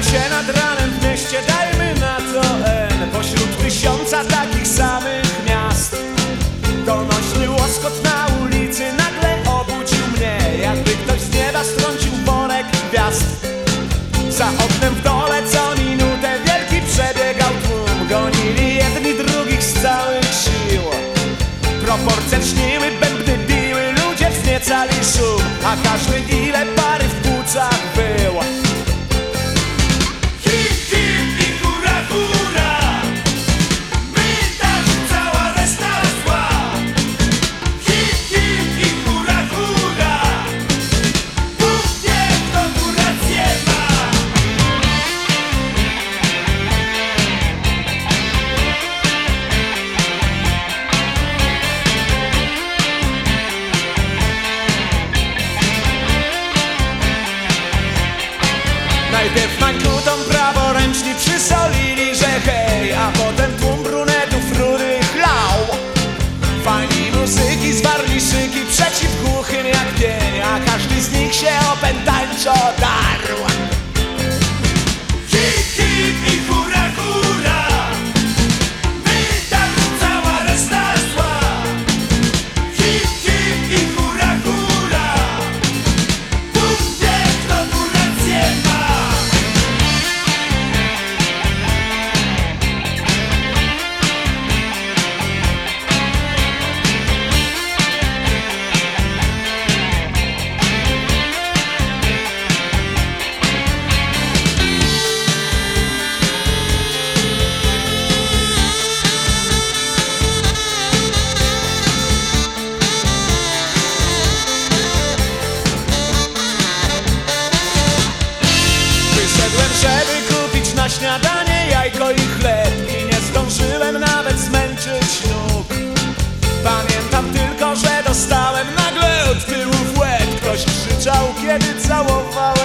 się nad ranem w mieście, dajmy na to N. Pośród tysiąca takich samych miast donośny łoskot na ulicy nagle obudził mnie, jakby ktoś z nieba strącił worek gwiazd. Za oknem w dole co minutę wielki przebiegał tłum. Gonili jedni drugich z całych sił. Proporcje lśniły, bębny biły, ludzie wzniecali szum, a każdy ile pary w płucach był. Hip, hip i hura, hura, my tak cała reszta zła. Hip, hip i hura, hura, Bóg wie, kto tu rację ma. Najpierw mańkutą praworęczni przysolili, że hej, a potem tłum brunetów rudych lał. Fani muzyki zwarli szyki przeciw głuchym jak pień, a każdy z nich się opętańczo darł. Hip, hip i hura, hura, my tak cała reszta zła. Hip, hip i hura, hura, Bóg wie, kto tu rację ma. Wyszedłem, żeby kupić na śniadanie jajko i chleb i nie zdążyłem nawet zmęczyć nóg. Pamiętam tylko, że dostałem nagle od tyłu w łeb. Ktoś krzyczał, kiedy całował